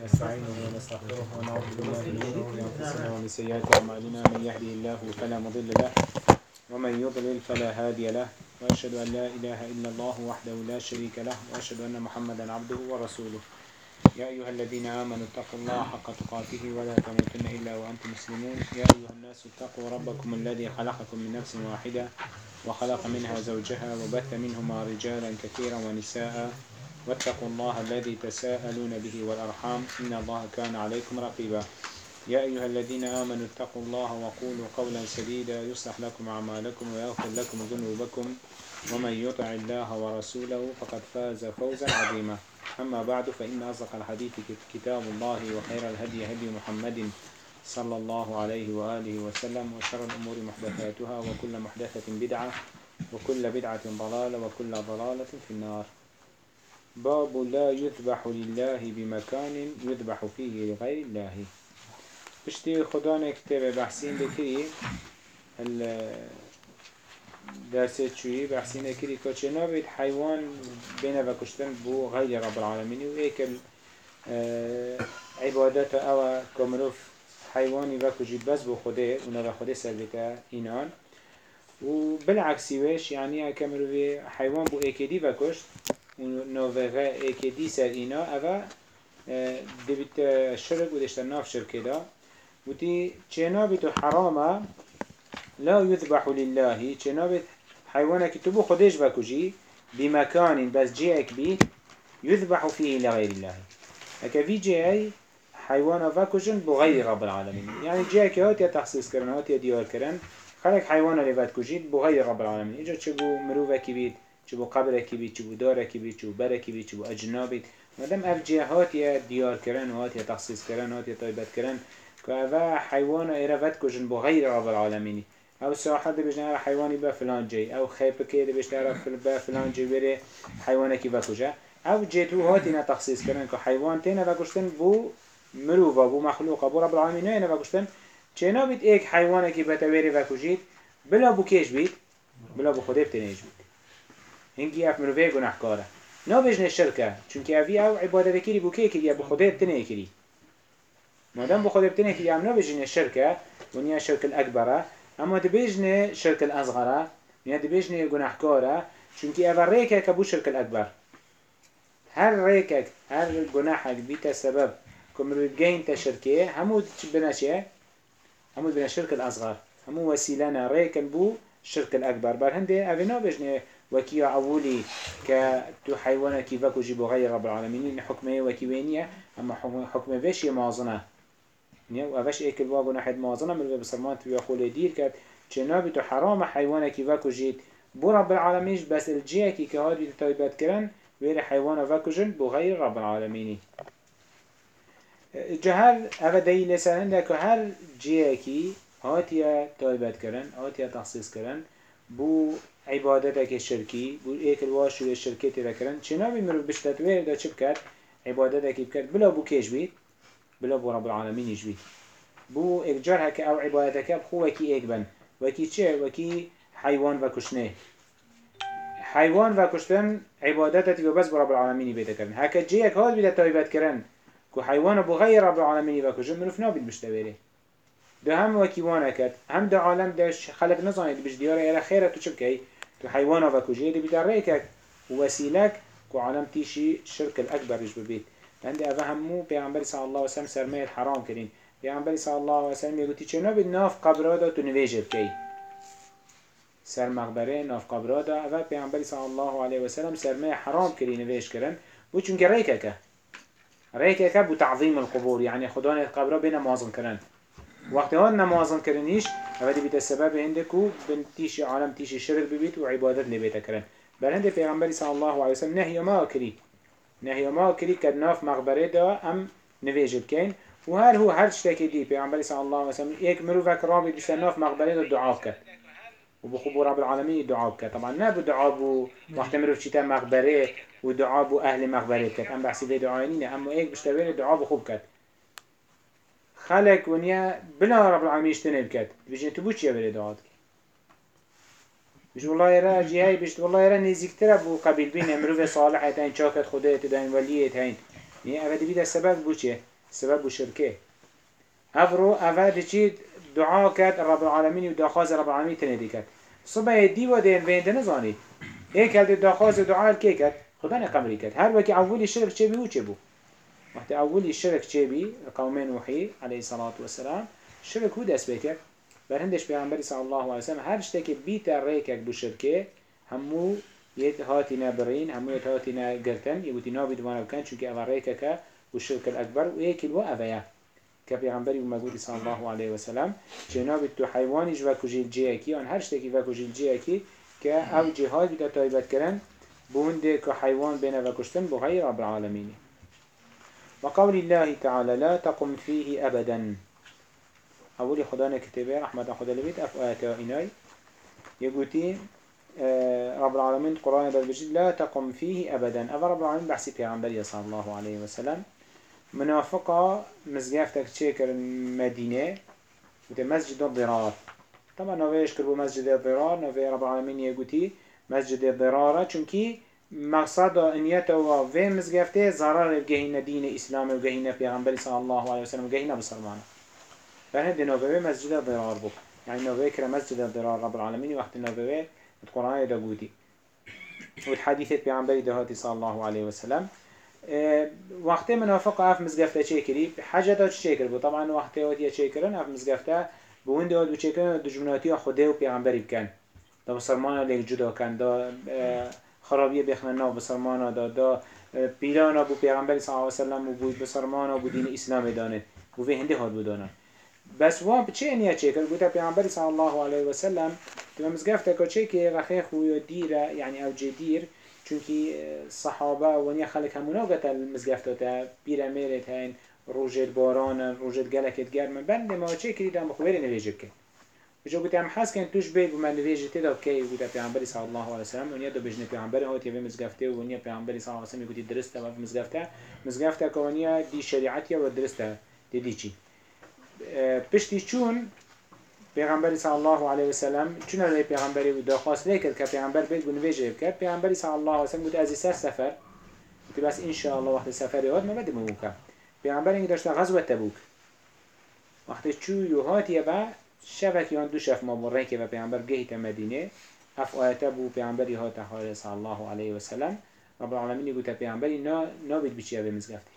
ونستعينه ونستغفره ونعوذ بالله من شرور أنفسنا ومن سيئات أعمالنا من يهده الله فلا مضل له ومن يضلل فلا هادي له وأشهد أن لا إله إلا الله وحده لا شريك له وأشهد أن محمدا عبده ورسوله يا أيها الذين آمنوا اتقوا الله حق تقاته ولا تموتن إلا وأنتم مسلمون يا أيها الناس اتقوا ربكم الذي خلقكم من نفس واحدة وخلق منها زوجها وبث منهما رجالا كثيرا ونساء واتقوا الله الذي تساءلون به والأرحام إن الله كان عليكم رقيبا يا أيها الذين آمنوا اتقوا الله وقولوا قولا سديدا يصلح لكم أعمالكم ويغفر لكم ذنوبكم ومن يطع الله ورسوله فقد فاز فوزا عظيما أما بعد فإن أصدق الحديث كتاب الله وخير الهدي هدي محمد صلى الله عليه وآله وسلم وشر الأمور محدثاتها وكل محدثة بدعة وكل بدعة ضلالة وكل ضلالة في النار باب لا يذبح لله بمكان يذبح فيه لغير الله بشتي خدانا كتاب بحسين بكري درسه چوی بحثی نکری که چه نبید حیوان بینه و کشتن بو غیر رب العالمینی و ایکل عبادت او کمروف حیوانی و کجید بس بو خوده و نو خوده سربیتا اینان و بالعکسی وش یعنی کمروفی حیوان بو ایکدی و کشت و نو ایکدی سر اینا او دبیت شرک و دشتن ناف شرکه دا و تی چه نبید حرامه لا يذبح لله چنابت حيوانك تبو خدش بكجي بمكان بس جيك بي يذبح فيه لغير الله هكا في جي حيوان فكجن بغير رب العالمين يعني جيك هات يا تخصيص كرن هات يا ديار كرن خلق حيوان اللي فات كجي بغير رب العالمين اجا چبو مروفك بيت چبو قبرك بيت چبو دارك بيت چبو برك بيت چبو اجنابت مادام اف جي هات يا ديار كرن هات يا تخصيص كرن هات يا طيبت كرن كأفا حيوان ايرافات كجن بغير رب العالمين او ساحت بجنه حيواني با فلان جي او خيبك ده بجنه با فلان جي بره حيوانك بكجا او جيتو هاتينا تخصيص كرن که حيوان تينا بكشتن بو مروفا بو مخلوقا بو رب العالمين هينا بكشتن چنا بيت ايك حيوانك بتويري بكجيت بلا بو كيش بيت بلا بو خده بتنيج بيت هنگي اف مروفه گناهكاره نا بجنه الشركة چونك اوي او عبادة كيري بو كي كري بو خده بتنيج كري مادام بو خده بتنيج كري ام نا بجنه الشركة ونيا الشركة الأكبرة اما دبيجنه شرك الأصغر يعني دبيجنه جناحكاره چونكي اول ريكك ابو شرك الأكبر هر ريكك هر جناحك بيتا سبب كمرو جين تشركيه همو بناشيه همو بنا شرك الأصغر همو وسيلنا ريكن بو شرك الأكبر بل هندي أبنا بيجنه وكي عولي كتو حيوانك كيفكو جيبو غير رب العالمين حكمه وكيوينيه اما حكمه فيش يمازنه و اوش ایکل واگو نحید مازنه ملوه بسرمان توی خوله دیر کرد چنابی تو حرام حیوانه کی وکو جید بو رب العالمینش بس الجیه کی که هادی تایبت کرن ویر حیوانه وکو جن بو غیر رب العالمینی جهر اوه دلیل سرنده که هر جیه کی هاتیه تایبت کرن هاتیه تخصیص کرن بو عبادتك الشركي بو ایکل واشو الشركي تیره کرن چنابی ملوه بشتت ویر دا چب کرد عبادتك بکرد بلا بو کش بید بلا بو رب العالمين يجبي بو اكجار هكا او عبادتك بخو وكي اكبن وكي چه وكي حيوان وكشنه حيوان وكشتن عبادتك بس بو رب العالمين بيتا كرن هكا جيك هاد بيتا تايبت كرن كو حيوان بو غير رب العالمين وكشن منوف نابد بشتبيره ده هم وكي وانكت هم ده عالم ده خلق نظاني بش دياره الى خيره تو چبكي تو حيوان وكجيه ده بيتا ريكك ووسيلك كو عالم تيشي شرك الأكبر يجب عند أفهمو پیامبر صلی الله علیه و سلم سرمایه حرام کردین پیامبر صلی الله علیه و سلم میگویی چه نبید ناف قبرادا تو نویجه بکی سر مقبره ناف قبرادا اول پیامبر صلی الله علیه و سلم سرمایه حرام کردین نویج کردن بو چون که ریکه بو تعظیم القبور یعنی خدا نه قبرا بین نمازن کردن وقتی ها نمازن کردنیش اول بیت سبب هنده کو بن تیش عالم تیش شرک ببیت و عبادت نبیت کردن بل هنده پیامبر صلی الله علیه و سلم نهی ما کردی نهي ما كري كدناف مقبره دا ام نویج بکن و هر شتاكي دي پیغمبر صلى الله عليه وسلم ایک مروفك رابط بشتناف مقبره دا دعا بكت و بخبو رب العالمين دعا بكت طبعا نبو دعا بو وقت مروف چيتا مقبره و دعا بو اهل مقبره بكت ام بحثي في دعاينين اما ایک بشتوين دعا بخوب كت خلق ونيا بلا رب العالمين اشتنه بكت بيجن تبو چيه بره دعا بكت بيش والله يرى جهاي بيش والله يرى نزيكتر أبو قبيل بين مروف صالح هين شاكت خدای تدين وليه هين يعني أبدا بيدا السبب بوچه سبب شركه افرو افاد چی دعا کرد رب العالمین و داخواز رب العالمین تنیدی کرد صبح دی و دین وین نزانید ایک هل داخواز دعا کی کرد خدا نقبلی کرد هر وقت اولی شرک چه بی و چه بو وقت اولی شرک چه بی قوم نوحی علیه الصلاة والسلام شرک هو دست بکرد برهندش پیامبری صلی الله علیه وسلم هر شته که بیت ریکک بو شرکه همو يد هاتي نابرين همو يد هاتي ناقرتن يقولي نابي دوانا بكان چونك أفا ريكك والشرك الأكبر ويكل وأفايا كبيغنبري ومقودي صلى الله عليه وسلم جنابي تو حيواني جواكو جيل جيكي وان هرشتكي فاكو جيل جيكي كأو جهاد بدا تايبت كرن بونده كحيوان بين وكشتن بغير رب العالمين وقول الله تعالى لا تقم فيه أبدا أولي خدانا كتابه رحمة خدا لبيت أفآتا إناي يقولي رب العالمين القرآن بالبجد لا تقم فيه أبدا أفا رب العالمين بحسي پیغمبر صلى الله عليه وسلم منافقة مزجافتك تشيكر مدينة وده مسجد الضرار طبعا نويش كربو مسجد الضرار نوي رب العالمين يقولي مسجد الضرار چونكي مقصد انيته وفي مزجافته ضرر بجهينة دين إسلام وجهينة پیغمبر صلى الله عليه وسلم وجهينة بسلمانه فهند نوي مسجد الضرار بو يعني نوي كرا مسجد الضرار رب العالمين وقت نوي القرآن ده قوتي والحديثة پیغمبر دهاتي صلى الله عليه وسلم وقتی منافق اف مزگفته چه کری حاجه داشت چه کری طبعا وقتی وقتی چه کردن اف مزگفته بوند داد و چه کردن دشمناتی خدا و پیامبری بکن دا بسرمان لیک جدا کن دا خرابی بخنن ناو بسرمان دا پیرانا بو پیامبری صلی الله علیه و سلم و بود بسرمان بو دین اسلام دانه و به هنده هاد بودانا بس وام چه نیا چه کرد گفت پیامبری صلی الله علیه و سلم تو مزگفته که چه که رخی خوی دیره یعنی او جدیر چونکی صحابه و نیا خلق همونا قت المزگفتات بیرمیرت هین روجت باران روجت گلکت گرم بند ما چه کردم بخوری نویجب که بجو گفتم حس کن توش بید و من نویجت دا کی گفت پیامبری صلی الله علیه و سلم و نیا دو بجن پیامبر هات یه مزگفته و نیا پیامبری صلی الله علیه و سلم گفت درسته و مزگفته که نیا دی شریعتی و درسته دی چی پشتی چون پیغمبری صلی الله علیه و سلم چون علی پیغمبری و درخواست نکرد که پیغمبر بیاد و نویجه کرد پیغمبری صلی الله علیه و سلم گفت از سفر گفت بس ان شاء الله وقت سفر یاد ما بدیم موکا پیغمبر اینکه داشت غزوه تبوک وقتی چو یوهاتی با شبک یان دو شف ما بره که پیغمبر گهیت مدینه اف آیت ابو پیغمبری ها تعالی صلی الله علیه و سلم رب العالمین گفت پیغمبری نا بید بچی به مزگفتی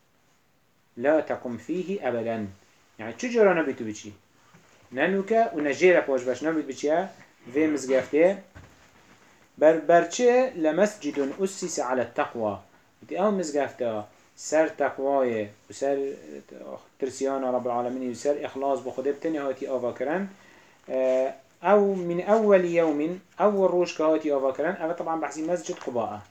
لا تقم فيه ابدا يعني چه جرا نبي تو بچی ننوکه و نجیره پاش باش نبید بچیه و مزگفته برچه لمسجد أسس على التقوى دي او مزگفته سر تقواه و سر ترسيان رب العالمين و سر اخلاص بخده بتنه هاتی آوا کرن او من اول يوم اول روش که هاتی آوا کرن او طبعا بحثی مسجد قباء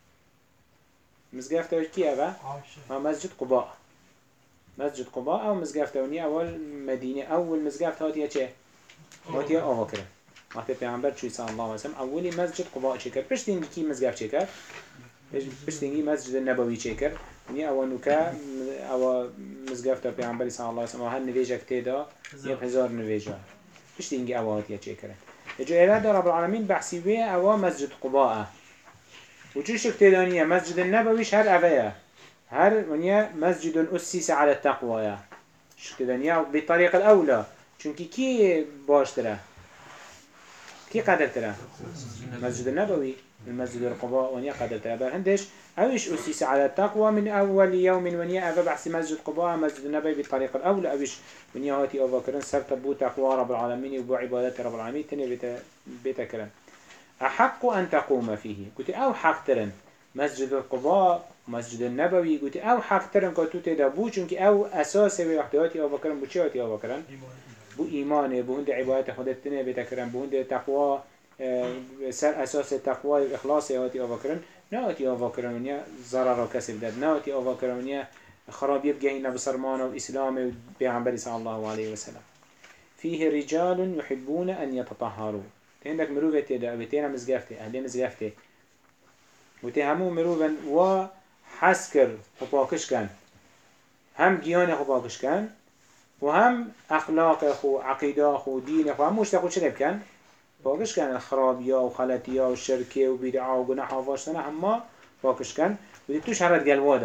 مزگفته کی او؟ مسجد قباء مسجد قباء او مزگفته ونی اول مدینه اول مزگفته هاتیه چه؟ هاتیه آوا کرن وقتی پیامبر چوی صلی الله علیه و سلم اولی مسجد قباء چه کرد پشت اینگی کی مزگفت چه کرد؟ پشت اینگی مسجد نبوی چه کرد ونی اول نوکه اول مزگفته پیامبری صلی الله علیه و سلم هر نویجه کتیدا 1000 نویجه پشت اینگی اول هاتیه چه کرد اجو اراده رب العالمین بحثی وی اول مسجد قباء و چوش کتیدانیه مسجد نبویش هر اوله هر ونیا مسجد أسس على التقوى شكدنيا بالطريقة الأولى چونكي كي باشتره كي قدرتره مسجد النبوي المسجد القباء ونيا قدرتره برهندش أوش أسس على التقوى من أول يوم ونيا أبا بحث مسجد قباء مسجد النبوي بالطريقة الأولى أوش ونيا هاتي أبا كرن سبت بو تقوى رب العالمين وبو عبادات رب العالمين تني بيتا كرن أحق أن تقوم فيه قلت أو حق ترن مسجد القباء مسجد النبوي قلت أو حق ترن كتو تدابو چونك أو أساس وقتهاتي أو بكرن بو چهاتي أو بكرن بو إيمانه بو هند عبادت خودتنه بتكرن بو هند تقوى سر أساس التقوى والإخلاص هاتي أو بكرن نهاتي أو بكرن ونيا ضرر وكسب داد نهاتي أو بكرن ونيا خرابيب جهينا بسرمانه وإسلامه وبيعنبري صلى الله عليه وسلم فيه رجال يحبون أن يتطهروا عندك مروفة تدا بتينا مزقفته أهلي مزقفته وتهمو مروفا وحسكر خباكش كان هم جيان خباكش كان وهم أخلاق خو عقيدة خو دين خو هم مشتاقو شرب كان باكش كان الخرابية وخلاتية والشركة وبدعة وقناحة وفاشتنا هما باكش كان ودي توش هرد قلوادا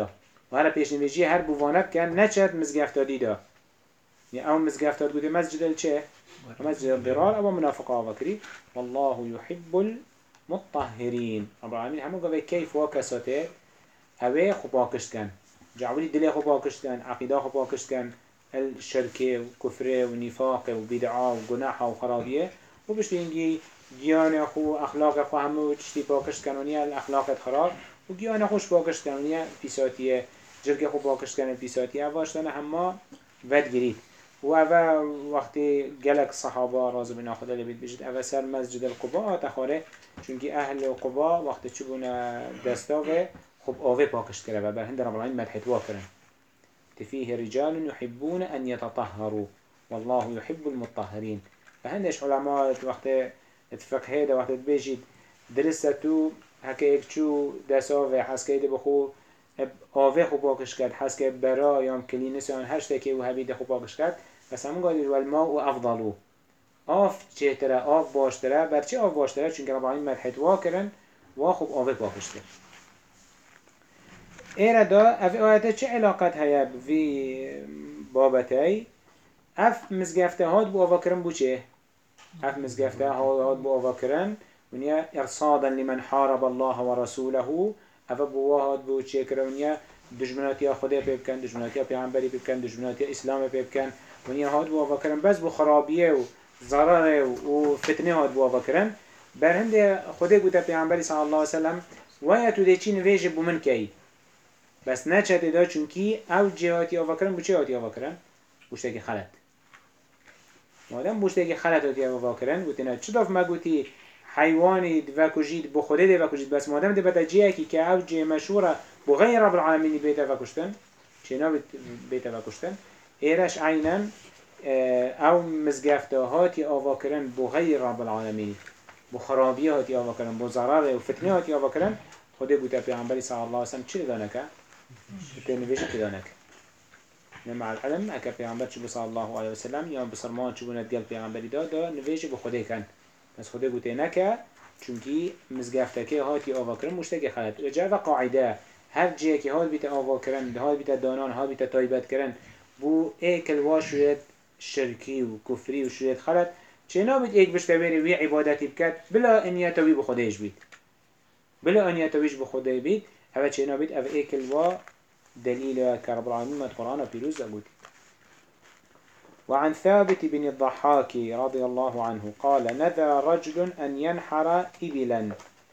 و هر پیشنویجی هر بوانه بکن نچد مزگفتادی دا يعني او مزگفتاد گوده مسجد الچه مسجد الضرار او منافقه وكري والله يحب المطهرين رب العالمين همو قوي كيف وكساته اوه خباكشت كان جعولي دلي خباكشت كان عقيدة خباكشت كان الشركة وكفرة ونفاق وبدعاء وجناحة وخرابية وبشتينجي جيان خو أخلاق خو همو تشتي باكشت كان ونيا الأخلاق خراب وجيان خوش باكشت كان ونيا بيساتية جركة خو باكشت كان بيساتية واشتنا هما ود جريد و اوه وقتی گلک صحابه راضی بنا خدا لبید بجد اوه سر مسجد القباء تخاره چونکی اهل قباء وقتی چبون دستاوه خب آوه پاکشت کرده و بر هند رب العالمین مدحت واکرن فيه رجال يحبون أن يتطهروا والله يحب المطهرين فهندش علماء وقت اتفق هيدا وقت بيجي درستو هكا يكتشو دساوه حسكي دي بخو آوه خو باکش کرد حس که برا یا کلینس یا هر شتکی و هبیده خو باکش کرد بس همون قادر والماء و افضلو آف چهتره آف باشتره برچه آف باشتره چون که رب العالمین مدحت واکرن و خوب آوه باکش کرد ایره دا اف آیته چه علاقت هیا بی بابتای اف مزگفته هاد بو آوه کرن بو چه؟ اف مزگفته هاد بو آوه کرن ونیا ارصادا لمن حارب الله ورسوله اف بوهاد بو چه کرونیا دشمناتی خدا بکن دشمناتی پیامبری بکن دشمناتی اسلام بکن ونیا هاد بو وکرن بس بو خرابیه و ضرر و فتنه هاد بو وکرن برهند خدا گوته پیامبری صلی الله علیه و سلم ویا تو دچین ویج بو من کی بس نه چته دا چونکی او جهاتی وکرن بو چه هاتی وکرن بوشته کی خلط مادام بوشته کی خلط هاتی وکرن گوتنه چداف مگوتی حيواني دفاكوجيد بخده دفاكوجيد بس مادام ده بتجيه كي كأوجه مشهورة بغير رب العالمين بيت دفاكوشتن شنو بيت دفاكوشتن إيرش عينا أو مزجفته هاتي أفاكرن بغير رب العالمين بخرابيه هاتي أفاكرن بزرار وفتنه هاتي أفاكرن خده بوتا پیغمبر صلى الله عليه وسلم چه دانك؟ تنويش كدانك مع العلم أكا پیغمبر شو صلى الله عليه وسلم يا بسرمان شو بنتقل پیغمبر دا نويش بخده كان بس خدا گوته نکه چونکی مزگفته که هاتی آوا کرن مشتاق خلط رجع و قاعده هر جه که هات بیت آوا کرن هات بیت دانان هات بیت تایبت کرن بو ایکل واشویت شرکی و کفری و شویت خلط چه نابید ایک بشته بری وی عبادتی بکد بلا انیتوی بخودش بید بلا انیتویش بخوده بید اوه چه نابید اوه ایکل و دلیل که رب العالمین مد قرآن پیروز بود وعن ثابت بن الضحاك رضي الله عنه قال نذر رجل أن ينحر إبلا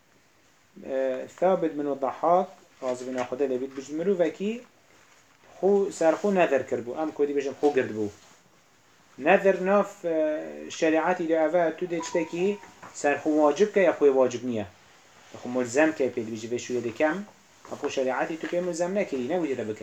ثابت بن الضحاك رضي بن أخذ لبيت بجمرو وكي خو سرخو نذر كربو أم كودي بجم خو قردبو نذر ناف شريعتي لأفا تدشتكي سرخو واجب كي أخوي واجب نية أخو ملزم كي بيد بيجي بشوية دي كم أخو شريعتي تو كي ملزم نكري نوجد بك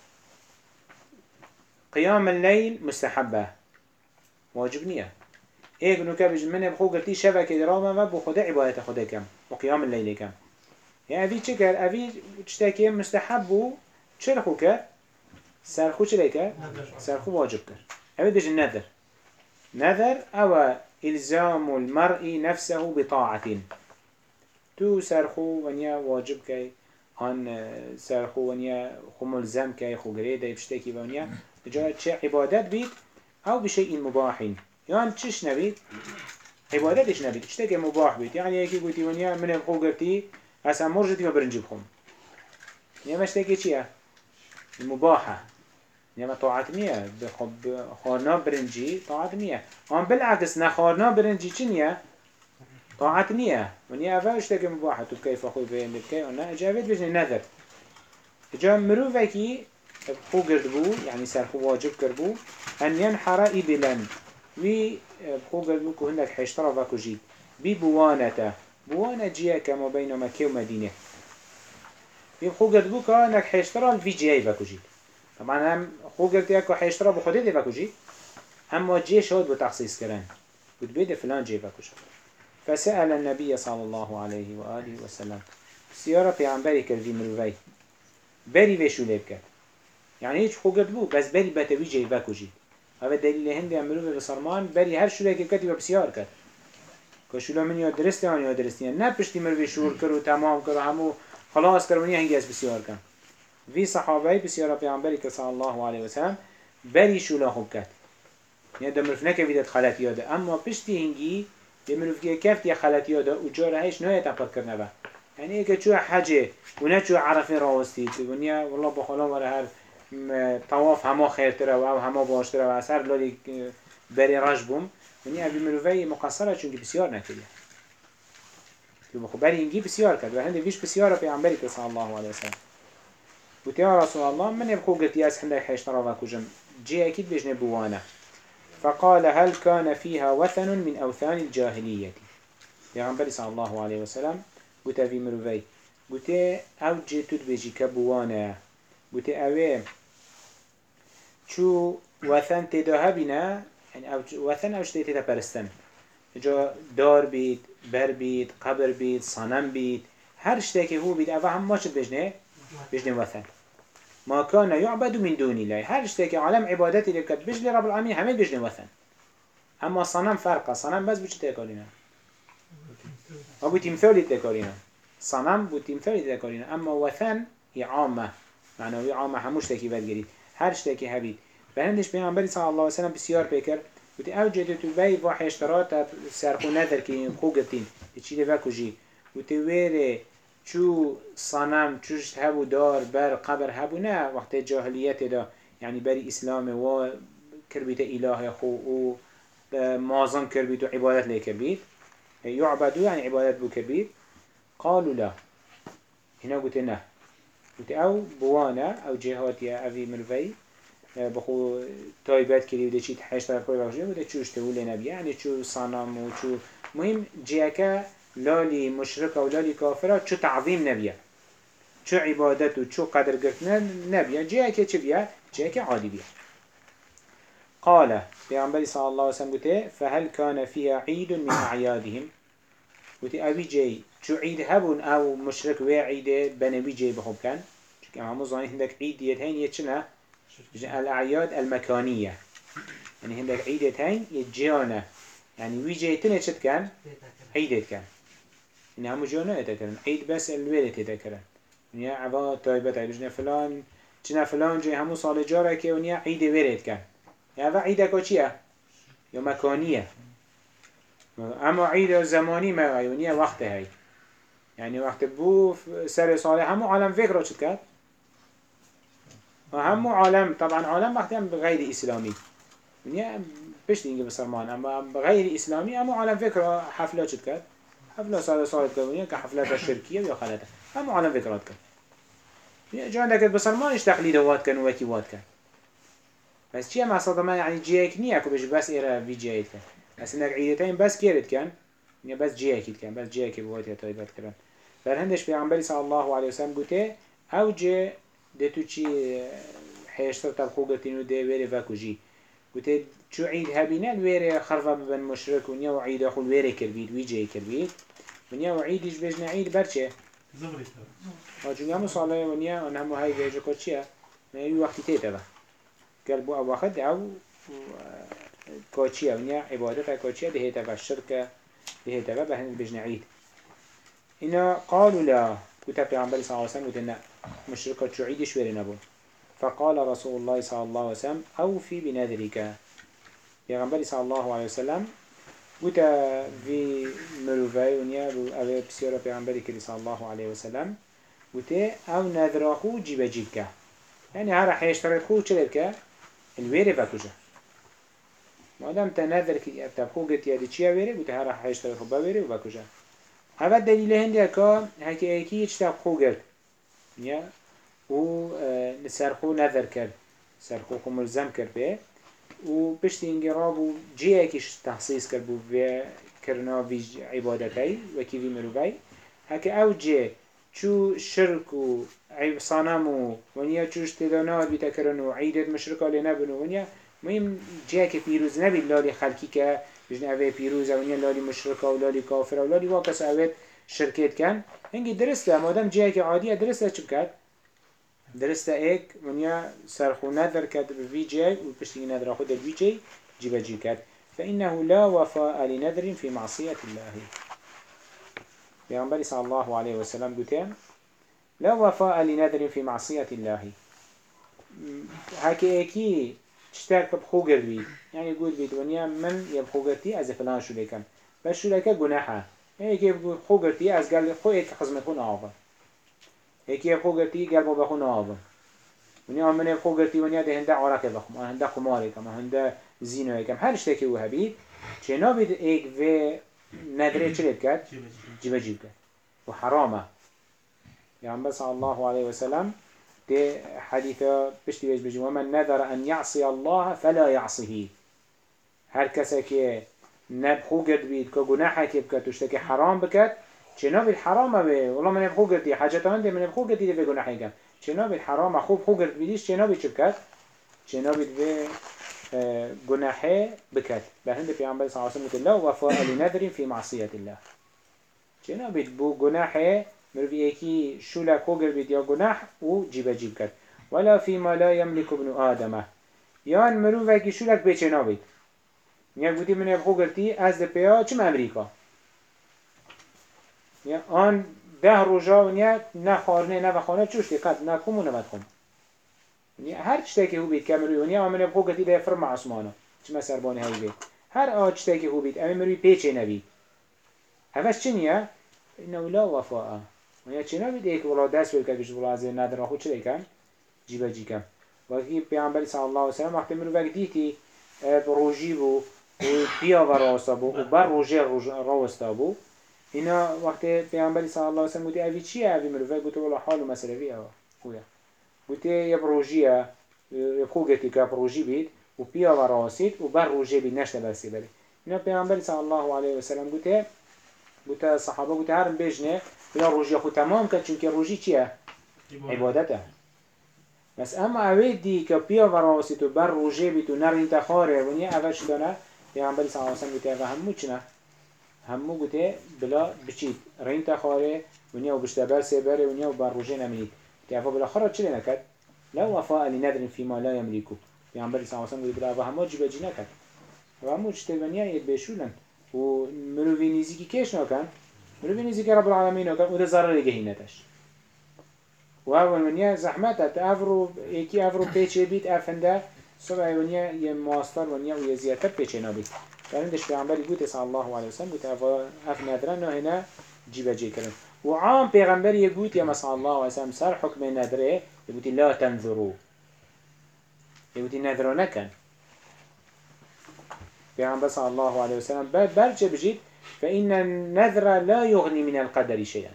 قيام الليل مستحبة واجب نية ايه قلنو كابج منه بخو قلتي شبكة دراما بو خدا عبادة خدا كم وقيام الليل كم يعني أفي چكر أفي تشتكي مستحبو چرخو كر سرخو چلي كر سرخو واجب كر أفي بيج النذر نذر أو إلزام المرء نفسه بطاعة تو سرخو ونيا واجب كي هن سرخو ونيا خو ملزم كي خو قريدا يبشتكي ونيا جاءت شيء عبادات بيت أو بشيء مباح يعني تشش نبيت عبادتش نبيت تشتكي مباح بيت يعني يكي قلتي ونيا من الخو قرتي هسا مرجتي وبرنجي بخم يعني ما اشتكي چيه المباحة يعني ما طاعت نية خارنا برنجي طاعت نية هم بالعكس نخارنا برنجي چنية طاعت نية ونيا أفا اشتكي مباحة تو كيف أخوي بين بكي أنا اجابت بجني نذر اجاب مروفكي خو قردبو يعني سرخو واجب كربو أن ينحر إبلا وي خو قردبو كو هندك حيشترى فاكو جيد ببوانته بوانة جيه كما بين مكة ومدينة خو قردبو كو هندك حيشترى الفي جيه فاكو جيد طبعا هم خو قردبو كو حيشترى بخده دي فاكو جيد أما جيه شهد بتخصيص كران وتبيد فلان جيه فاكو جيد فسأل النبي صلى الله عليه وآله وسلم سيارة بيعنبري كالفي مروفي بري ويشو ليبكت يعني هيك خو قردبو بس بري بتوي جيه فاكو جيد هذا دليل هندي عملوه بصرمان بري هر شو لك كتب بسيار كت كشولا من ياد درست يعني ياد درستين نه پشتی مروی شور کرد و تمام کرد و همو خلاص کرد و نیا هنگی از بسیار کن في صحابي بسيارة پیغمبری صلى الله عليه وسلم بری شولا خوب کرد يعني دمرف نكفيدت خلات ياده اما پشتی هنگی دمرف که کفتی خلات ياده و جاره هیچ نهایه تقد کرنه با يعني ايكا چو حجه و نه چو عرفه راوستید ونیا والله بخلا وره هر طواف هما خیرتره و هما باشتره و اثر لالی بری رج بوم ونیا اوی مروفه مقصره چونکه بسیار نکریه تو بخو بری اینگی بسیار کرد و هنده ویش بسیار پیغمبری که صلی الله علیه وسلم قلت يا رسول الله من يبقوا قلت يا اسحن لك حيش ترى كوجم جي أكيد بيجني بوانا فقال هل كان فيها وثن من أوثان الجاهلية پیغمبر صلى الله عليه وسلم قلت في مروفي قلت او جيتود بيجي كبوانا قلت اوه شو وثن تداها بنا يعني او وثن او شتي تدا پرستن جا دار بيت بر بيت قبر بيت صنم بيت هر شتي که هو بيت اوه هم ما شد بيجني وثن ما كان يعبد من دون الله هر شتي که عالم عبادتي لكت بيجني رب العالمين همه بيجني وثن اما صنم فرقه صنم بس بيجي تاكلنا ما بو تمثالي تذكرينا صنم بو تمثالي تذكرينا أما وثن عامة معناه عامة هموش تكي بدقريد هر شتكي هبيد بهندش بيعنبري صلى الله عليه وسلم بسيار بيكر وتي اوجد تباي واحد اشترات سرقو نذر كي خوقتين تشي لفاكو جي وتي ويري شو صنم شوش هبو دار بر قبر هبو نا وقت الجاهلية دا يعني بري إسلام و كربيت إله خو و مازن كربيت وعبادت لي كربيت يعبدوا يعني عبادات بو كبير قالوا لا هنا قلت نه قلت او بوانا او جهات يا افي مروي بخو تايبات كري وده چي تحيش طرف كوي بخشي وده چوش تقول نبي يعني چو صنم وچو مهم جيكا لالي مشركة ولالي كافرة چو تعظيم نبيه چو عبادت و چو قدر قرتنا نبيه جيكا چه بيه جيكا عادي بيه قال پیغمبر صلى الله عليه وسلم قلت فهل كان فيها عيد من أعيادهم قلت أبي جاي شو عيد هبون أو مشرك ويا عيد بنوي جاي بخوب كان كما هم ظانين هندك عيد يتهين يتشنا الأعياد المكانية يعني هندك عيد يتهين يتجيانا يعني وي جاي تنشت كان عيد كان يعني هم جيانا يتكرن عيد بس الويلة يتكرن يعني عبا طيبة عيد فلان چنا فلان جاي همو صال جارة كي ونيا عيد ويرد كان يعني عيدك وشيا يا مكانية اما عيد زماني ما عيونية وقت هاي يعني وقت بو سر صالح همو عالم فكرة شد كات همو عالم طبعا عالم وقت هم بغير إسلامي يعني بش نيجي بسرمان اما بغير إسلامي همو عالم فكرة حفلات شد كات حفلة صالح صالح كونية كحفلات الشركية ويا خلاتها همو عالم فكرات كات يعني جو عندك بسرمان ايش تقليد هوات كان وكي وات كان بس چیه مقصد ما يعني جيك نية كو بيش بس إيرا في جيك كان بس إنك عيدتين بس كيرت كان يعني بس جيك كان بس جيك بوات يتايبات كران فالهندش پیغمبری صلى الله عليه وسلم قلته او جه ده تو چی حیشتر تبخو گتین و ده ویره وکو جی قلته چو عيد هبینه الویره خرفه ببن مشرک و نیا و عيد اخو الویره کربید وی جه کربید و نیا و عيدش بجنه عيد برچه زغري و چون همو صاله و نیا و همو های ویجه کد چیه نیا وقتی تیته با قلبو او وقت او كوتشيا ونيا عبادتها كوتشيا دهيتا بالشركة دهيتا بهن بجن عيد إنا قالوا لا كتاب پیغمبر صلى الله عليه وسلم قلنا مشركة شو عيد شوير نبون فقال رسول الله صلى الله عليه وسلم أوفي بنذرك پیغمبر صلى الله عليه وسلم قلت في مروفي ونيا أو بسيارة پیغمبر كري صلى الله عليه وسلم قلت أو نذراخو جيب جيبك يعني هر حيشترك خو چلبك الويري فكوجه مادام تنظر كي تبخو قلت يا دي چيا ويري قلت هر حيشترك خو بويري وبكوجه هذا الدليل هندي كا هكي اكيد تبخو قلت يا و سرخو نظر کرد سرخو خو ملزم کرد به و پشت انگراب و جیه کش تحصیص کرد بو و کرنا وی عبادتی و کی وی مروی هک او جه چو شرک و عیب صنم و ونیا چوش تدانات بیتا کرن و عیدت مشرکا لی نبن و ونیا مهم جه که پیروز نبی لالی خلکی که بجن اوه پیروز و ونیا لالی مشرکا و لالی کافر و لالی واکس اوه شرکت کن هنگی درسته مادم جه که عادیه درسته چه بکد؟ درسته ایک ونیا سرخو ندر کد بی جی و پشتی ندر خود بی جی جیب جی کد فإنه لا وفاء لنذر في معصية الله پیغمبر صلی الله علیه و سلم گوته لا وفاء لنذر في معصية الله. هكي اكي تشتاك بخو قربي يعني يقول بيت ونيا من يبخو قرتي از فلان شو لكم بس شو لك جناحه هيك يبخو قرتي از قال خو هيك خزمتكون آبا هيك يبخو قرتي قال بابا خو آبا ونيا من يبخو قرتي ونيا ده هندا عراك بخم هندا قمارك ما هندا زينة كم هر اشتكي وهبيت جنابي ايك في نذره چلت كات جيب جيب كات وحرامه يعني بس الله عليه وسلم ده حديثة بشتي بيش بيجي ومن نذر أن يعصي الله فلا يعصيه هر كسا كي نبخو قد بيد كجناحة كي بكت وشتكي حرام بكت چناب الحرام به والله من نبخو قد دي حاجة تمام دي من نبخو قد دي في جناحة كم چناب الحرام خوب خو قد بيديش چناب چبكت چناب في جناحة بكت بهند في عمل صلى الله عليه وسلم الله وفاء لنذر في معصية الله چناب بو جناحة مروي اكي شو لا خوغر بيت يا جناح و جيب كد ولا فيما لا يملك ابن آدم يان مروي اكي شو لك بيچنا بيت يعني قلتي من خوغرتي از بيا چم امريكا يعني آن 10 روزا ونیا نه خارنه نه بخانه چوش قد نه کم و نه مدخم هر چتاکی هو بيت كامروي ونیا من خوغرتي ده فرم عثمانه چم سربانه هاي بيت هر چتاکی هو بيت امي مروي پیچه نبيت هفش چنيا انه لا وفاء ونیا چنا بید ایک ولا دست بید که بیشتر ولا از ندر آخو چه کن جیبه جی کن وقتی پیامبر صلی الله علیه و سلم وقتی منو وقتی دیتی روجی بو و بیا و راستا بو و بر روجی راستا بو اینا وقتی پیامبر صلی الله علیه و سلم گفتی اوی چیه اوی منو وقتی گفت ولا حال و مسئله وی آوا خویا گفتی یه روجیه خوگتی که روجی بید و بیا و راستید و بر روجی بید نشته برسی بری اینا پیامبر صلی الله علیه و سلم گفت قلت الصحابة قلت هارم بيجنه بلا روجي أخو تمام كد چونك روجي چيه؟ عبادته بس أما أويد دي كبيا وراسيتو بر روجي بيتو نر انت خاره ونيا أوش دانا پیغمبر صلى الله عليه وسلم قلت همو چنا همو قلت بلا بچيت رين تخاره ونيا وبشتبر سيبره ونيا وبر روجي نمينيت قلت أفا بلا خرج چلي نكد لا وفاء لنذر فيما لا يملكو پیغمبر صلى الله عليه وسلم قلت بلا أفا همو جيبا جي نكد همو چتبنيا يد بيشولن و مروی نیزی که کش نکن مروی نیزی که رب العالمین نکن و ده ضرر گهینتش و اول منیا زحمت افرو یکی افرو پیچه بیت افنده صبح ونیا یه ماستر ونیا و یه زیادتر پیچه نبید فرندش پیغمبری گوته صلی الله علیه وسلم گوته اف ندرن نه هنا جیبه جی کرن و عام پیغمبری یه گوت یا صلی الله علیه وسلم سر حکم ندره یه لا تنظرو یه ندرو نکن پیغمبر صلی الله علیه وسلم برچه بجید فإن النذر لا يغني من القدر شيئا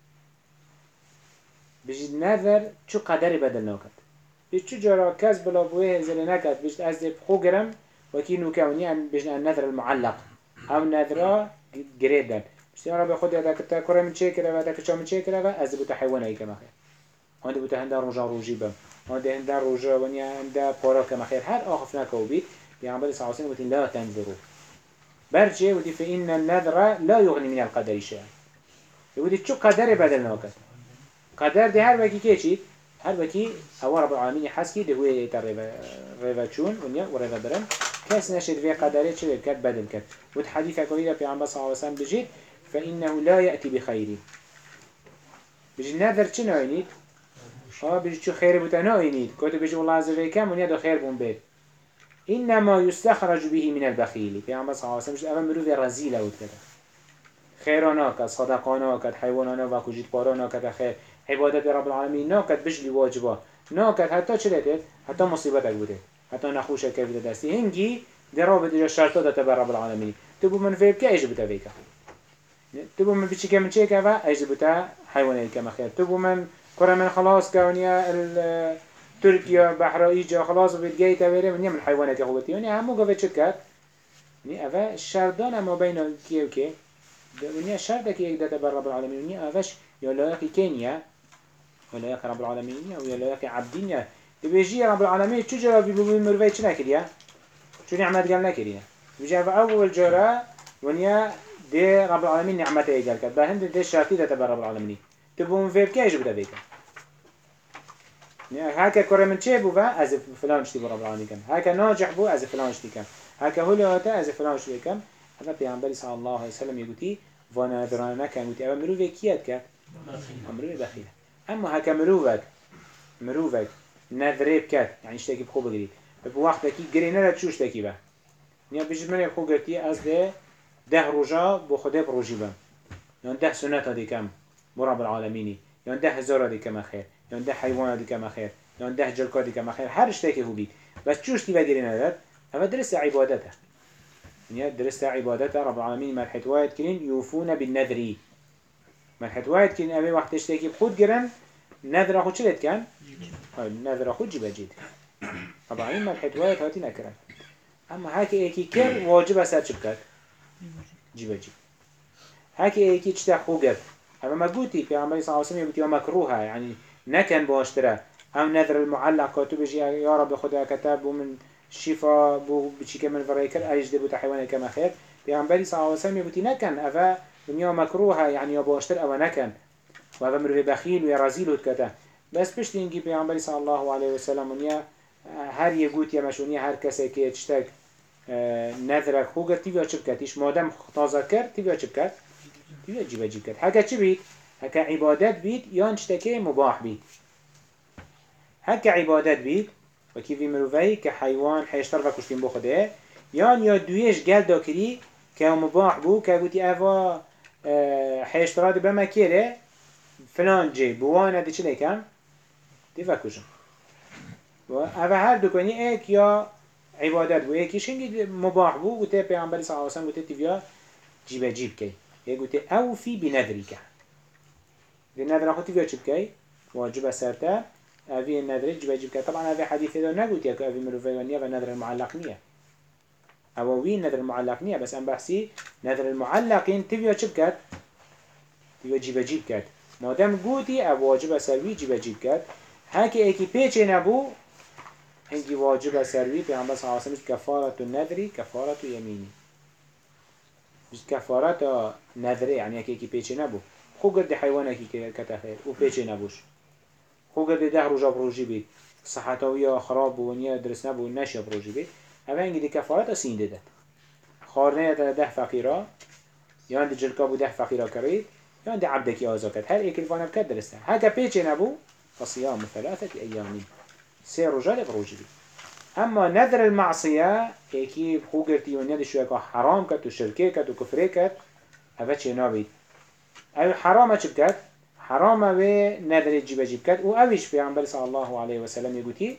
بجید نذر چو قدر بدل نکد بجید چو جرا کس بلا بوه زل نکد بجید از خو گرم وکی نوکونی هم بجید النذر المعلق او نذرا گرید دن بجید یا رب خود یادا کتا کره من چه کرده و دا کچا من چه کرده و از بوتا حیوان ای کم خیر هنده بوتا هنده روژا روژی بم هنده هنده روژا ونیا هنده پارا کم خیر هر آخف نکو بید پیغمبر صلی الله علیه و سلم لا تنذروا برجه ودي فإن النذر لا يغني من القدر شيئا ودي شو قدر بدل ناكد قدر ده هر وكي كيشيد هر وكي هو رب العالمين حسكي ده هو ريفا چون ونيا وريفا برن كاس نشد في قدره چه كد بدل كد ود حديث كويدا في عن صلى الله عليه وسلم بجد فإنه لا يأتي بخير بجد نذر چه ناينيد بجد شو خير بتناينيد كنت بجد والله عز وجل كم ونيا ده خير بون بيت إنما يستخرج به من البخيل في عم صلى الله عليه وسلم أمر مروي رزيلة وكذا خيرانا كد صدقانا كد حيوانانا وكجيت بارانا كد خير عبادة رب العالمين ناكد بجلي واجبا ناكد حتى چلتت حتى مصيبتك بده حتى نخوشك كيف دستي هنجي درابط إجا شرطة تبع رب العالمين تبو من فيك كأيش بتفيك تبو من بيشي كمن شيء كذا أيش بتا حيوانين كما خير تبو من كره من خلاص كونيا تركيا بحرائيجا خلاص بتجي تبيره من يوم الحيوانات يا خوتي يعني همو قفت شد كات يعني أفا الشردان ما بين كي وكي يعني الشرد كي يقدر تبر رب العالمين يعني أفاش يلاقي كينيا ولاقي رب العالمين ويلاقي عبدينيا بيجي رب العالمين شو جرى بيقول مرفي شو نكريا شو نعمت قال نكريا بيجي أول جرى ونيا ده رب العالمين نعمته قال كات بهند ده الشرطي ده تبر رب العالمين تبون في كيش بدأ بيك هكا كره من چه بو از فلان شتي رب العالمين كم هكا ناجح بو از فلان شتي كم هكا هولاتا از فلان شتي كم هذا پیامبر صلى الله عليه وسلم يقولي وانا درانه كان يقولي اما مرو وكيات كات امرو بخيله اما هكا مروفك نذره بكت يعني اشتاكي بخو بگرید بوقت کی گرینه را چوش تاکی به نیا بجد من بخو گرتی از ده روجا بو خدا بروجی بم یان ده سنت هادی کم برب العالمینی یان ده هزار هادی کم خیر یان ده حیوان هادی کم خیر یان ده جلک هادی کم خیر هر اشتاکی هو بید بس چوش تی بگرینه داد اما درست عبادته نیا درست عبادته رب العالمین مرحت واید کرین یوفون بالنذری مرحت واید کرین اوه وقت اشتاکی بخود گرن نذر خود چلت کن؟ نذر خود جیبه جید طبعا این مرحت واید هاتی نکرن اما هاکی ایکی کر واجب اثر چه بکد؟ جیبه جید هاکی ایکی چتا خو گرد اما ما قوتي پیغمبر صلی الله علیه و سلم يقول مكروهه يعني نكن باشتره او نذر المعلق كاتو بيجي يا رب خدا كتب من شفا بو بشي من فريكر ايش دبو تحيوان كما خير پیغمبر صلی الله علیه و سلم يقول نكن افا دنيا مكروهه يعني يا باشتر او نكن وهذا مروي بخيل ويرازيل وتكته بس بشتي انجي پیغمبر صلی الله علیه و سلم ونیا هر يقول يا مشوني هر کسی که تشتك نذرك خوگر تیویا چه بکتیش مادم تازه کرد تیویا چه بکت تیویا جیبه جیب کرد هکا چه بید؟ هكا عبادات بيت يان تشتكي مباح بيت هكا عبادات بيت وكيف مروفي كحيوان حيشتر وكشتين بو خده يان يا دويش قال داكري كمباح بو كقوتي افا حيشترات بما كيره فلان جي بوانا دي چلي كم دي فكوشن افا هر دو کني ايك يا عبادات بو ايكي شنگي مباح بو قوتي پیغمبر صلى الله عليه وسلم قوتي تبيا جيبه جيب كي قوتي اوفي بنذرك النذر أخوتي فيها شبكي واجب سرته أبي النذر جب كي طبعا أبي حديث إذا نقول يا أبي مروفي ونيا فالنذر المعلق نية أو وين نذر المعلق نية بس أنا بحسي نذر المعلقين تبيها شبكات تبيها جب كات ما دام قوتي أبو واجب سروي جب كات هكي أكي بيتش نبو هنجي واجب سروي بيعمل صلى الله عليه وسلم كفارة النذر كفارة يميني مش كفارة نذر يعني أكي بيتش نبو خو قد حيوانك كتخير و بيچه نبوش خو قد ده رجا بروجي بيت صحتاوية خراب ونيا درس نبو نشي بروجي بيت اما انجي دي كفارات سين دادت خارنية ده فقيرا يان دي جلقا بو ده فقيرا كريد يان دي عبدك آزاكت هر ايك الفانا بكت درسته هكا بيچه نبو فصيام 3 أيام سي رجا بروجي بيت اما نذر المعصية ايكي خو قرتي ونيا دي شوية حرام كت و شركي كت و كفري كت هفا چه نابيت او حرامه چه بکد؟ حرامه و نداره جیبه جیب کد و اویش پیغمبر صلی الله علیه و سلم یگوتی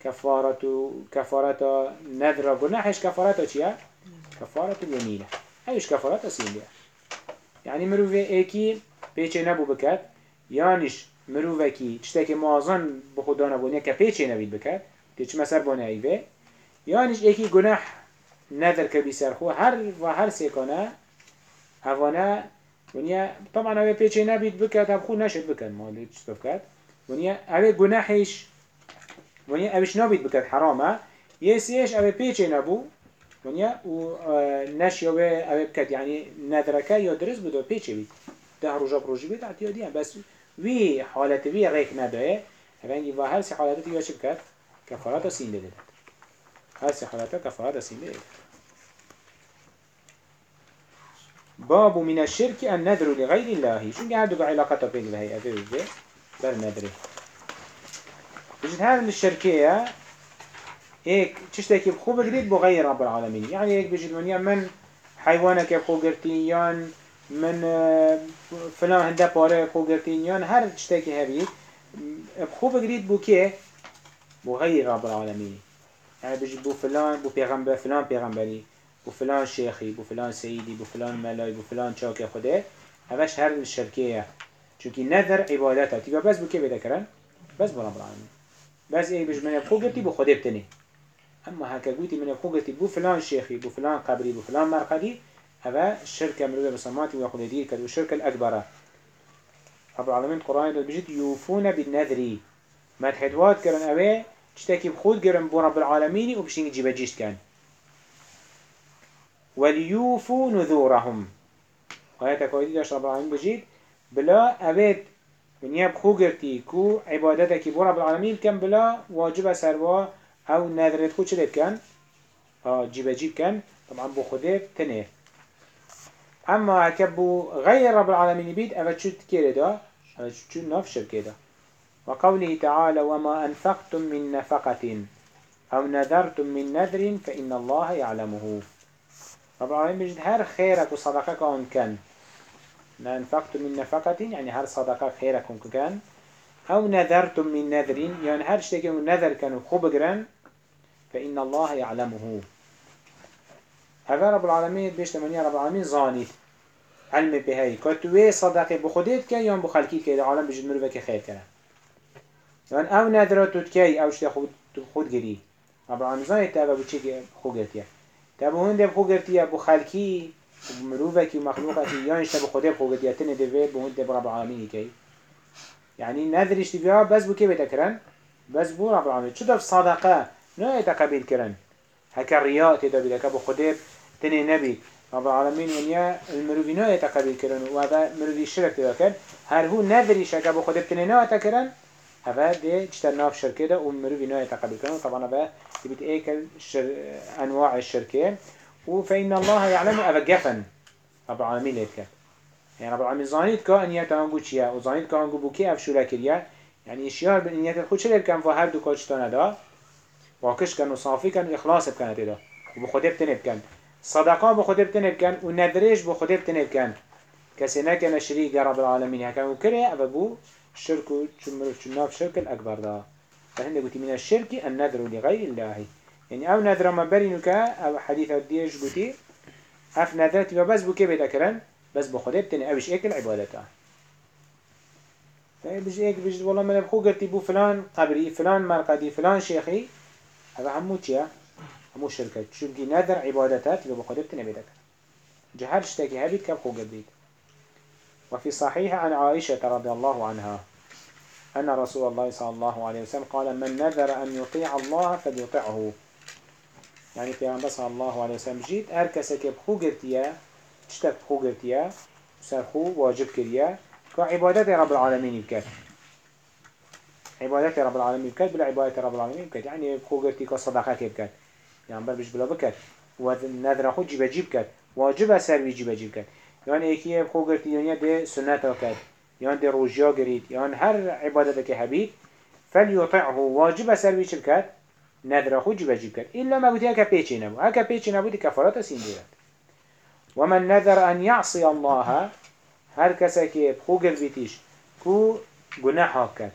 کفارت ندره گناهش کفارت چیه؟ کفارت الیمینه اویش کفارت سینده یعنی مروفه ایکی پیچه نبو بکد یانش مروفه کی چطه که موازن بخدا نبونه که پیچه نبید بکد تیچ مسر بانه ایوه یانش ایکی گناه ندر که بی سرخو هر سیکانه اوانه ونیا طبعا اوه پیچه نبید بکد هم خود نشد بکد مالی چطور بکد ونیا اوه گناحش ونیا اوش نبید بکد حرامه یه سیش اوه پیچه نبو ونیا و نش اوه بکد یعنی ندرکه یا درست بود و پیچه بید ده رجا بروجی بید اعتیادی هم بس وی حالت وی ریک نداره هنگی و هر سی حالتی یا چه بکد کفارات سینده دید هر سی حالتا کفارات سینده دید باب من الشرك النذر لغير الله شو قاعد علاقته بين بهي أبي وبي بر ندري بجد هذا الشركية هيك تشتكي بخو بقريد بغير رب العالمين يعني هيك بجد من حيوانك بخو قرتيان من فلان هنده باره بخو قرتيان هر تشتكي هبيت بخو بقريد بو كيه بغير رب العالمين يعني بجد بو فلان بو پیغمبر فلان پیغمبري بو فلان شيخي بو فلان سيدي بو فلان ملاي بو فلان شاكي خده هفاش هر الشركية چونكي نذر عبادته تيبا بس بو كي بدا كرن بس بو رب العالمين بس ايه بج من يبخو قلتي بو خده بتني اما هكا قلتي من يبخو قلتي بو فلان شيخي بو فلان قبري بو فلان مرقدي هفا الشركة مروبة بصماتي ويأخذ دير كدو الشركة الأكبر رب العالمين القرآن بجد يوفون بالنذري ما تحدوات كرن اوه تشتكي بخود قرن بو رب العالمين وبشتنجي جيبا جيشت كان وليوفوا نذورهم وهذا كويدي داشت رب العالمين بجيد بلا أبد من يب خوغرتي كو عبادتك بو رب العالمين كان بلا واجب سروا أو نذرت خود شلت كان جيب كان طبعا بو خوده تنه أما هكبو غير رب العالمين بيد أبد شو تكيري دا أبد شو ناف شركي دا وقوله تعالى وما أنفقتم من نفقة أو نذرتم من نذر فإن الله يعلمه. رب العالمين بجد هر خيرك وصدقك كان ما أنفقتم من نفقة يعني هر صدقة خيرك كان أو نذرتم من نذر يعني هر شيء نذر كانوا خوب جران فإن الله يعلمه. هذا رب العالمين بيش تمنيا رب العالمين زاني علم بهاي كتوه صدقه بخودت كان يوم بخلقيت كده العالم بجد مروفك خير كان يعني أو نذرتت كي أو شيء خود جري رب العالمين زاني تابع بتشي خوجتيه تابع هون بخوجتيه بخلقي ومروفك ومخلوقك يعني اشتبه خده بخوجتيه تني دفع بهون تبع رب العالمين كي يعني نذر اشتباه بس بو كي بتكرن بس بو رب العالمين شو ده صدقة لا يتقبل كرن هكا الرياء تدبي لك بخده تني نبي رب العالمين ونيا المروفي لا يتقبل كرن وهذا مروفي الشرك تذكر هل هو نذر شكا بخده تني لا يتكرن هذا ده اجتناف شركة ده ومروفي لا يتقبل كرن طبعا هذا يبت ايكل انواع الشركة وفإن الله يعلم أبا جفن رب العالمين يتكلم يعني رب العالمين زانيت كا انيات هنگو چيا و زانيت كا هنگو بوكي افشولا كريا يعني اشيار بالانيات الخود شلر كان فهر دو كاچتانا دا واكش كان وصافي كان اخلاص بكان تدا وبخده بتنب كان صدقاء بخده بتنب كان وندريش بخده بتنب كان كسينا كان شريك رب العالمين هكا وكره ابو الشرك وشناف شرك الاكبر دا فهند قلت من الشرك النذر لغير الله يعني او نذر ما برينك او حديث الديش قلتي اف نذرت بس بوكي بتكرن بس بخده بتني اوش ايك العبادته بيجي ايك بيجي والله من بخو قلتي بو فلان قبري فلان مرقدي فلان شيخي هذا همو چيا همو شركة چونكي نذر عبادتات يبقى بخده بتني بيتك جهل اشتكي هبيت كبخو قبريت. وفي صحيح عن عائشة رضي الله عنها أن رسول الله صلى الله عليه وسلم قال من نذر أن يطيع الله فليطيعه يعني في عن صلى الله عليه وسلم جيت أركسك بخو قرتيا تشتك بخو قرتيا سرخو واجب كريا كعبادات رب العالمين بكت عبادات رب العالمين بكت بلا عبادات رب العالمين بكت يعني بخو قرتي كصدقة بكت يعني بل بش بلا بكت ونذر خود جيب جيب كت واجب سروي جيب كت يعني ايكي بخو قرتي يعني ده سنة كت يعني ده روجيا قريت يعني هر عبادتك حبيب فليطعه واجب سروي شبكت نذر خود جيب كت إلا ما قلت هكا بيتشي نبو هكا بيتشي نبو دي كفارات سنديرات. ومن نذر أن يعصي الله هر کسی که بخو قلبيتيش كو گناه كد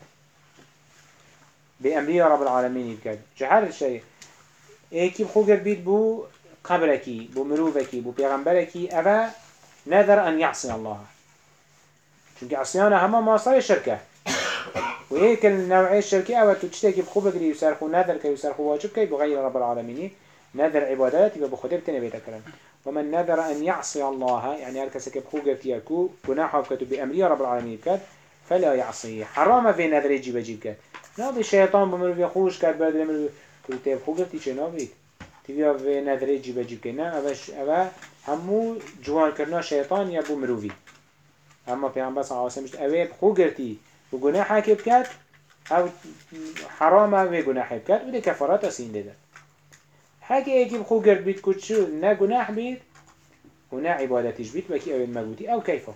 بأمرية رب العالمين بكد جهر شيء ايكي بخو قلبيت بو قبركي بو مروفكي بو پیغمبركي أفا نذر أن يعصي الله چونك عصيانا هما مواصل الشركة وهيك النوعية الشركة أو تشتكي بخو بقري يسرخو نذر كي يسرخو واجب كي بغير رب العالمين نذر عبادات يبقى بخو دبتنا بيتكرم. ومن نذر أن يعصي الله يعني هل كسك بخو قرتيكو گناحه بكتو بأمرية رب العالمين بكت فلا يعصي حرام في نذر يجيب جيب نابي الشيطان بمرو يخوش كت بدل مرو كنت بخو قرتي چه نابي تبيا في نذر يجيب جيب نا أبا همو جوان كرنا شيطان يبو مروفي أما في عم بس عاصم مش أبي بخو قرتي وگناحه بكت أو حرام في گناحه بكت وده كفارات سين ده حكي ايكي بخو قرد بيت كتشو نا گناح بيت ونا عبادتش بيت وكي أول مجوتي أو كيف هو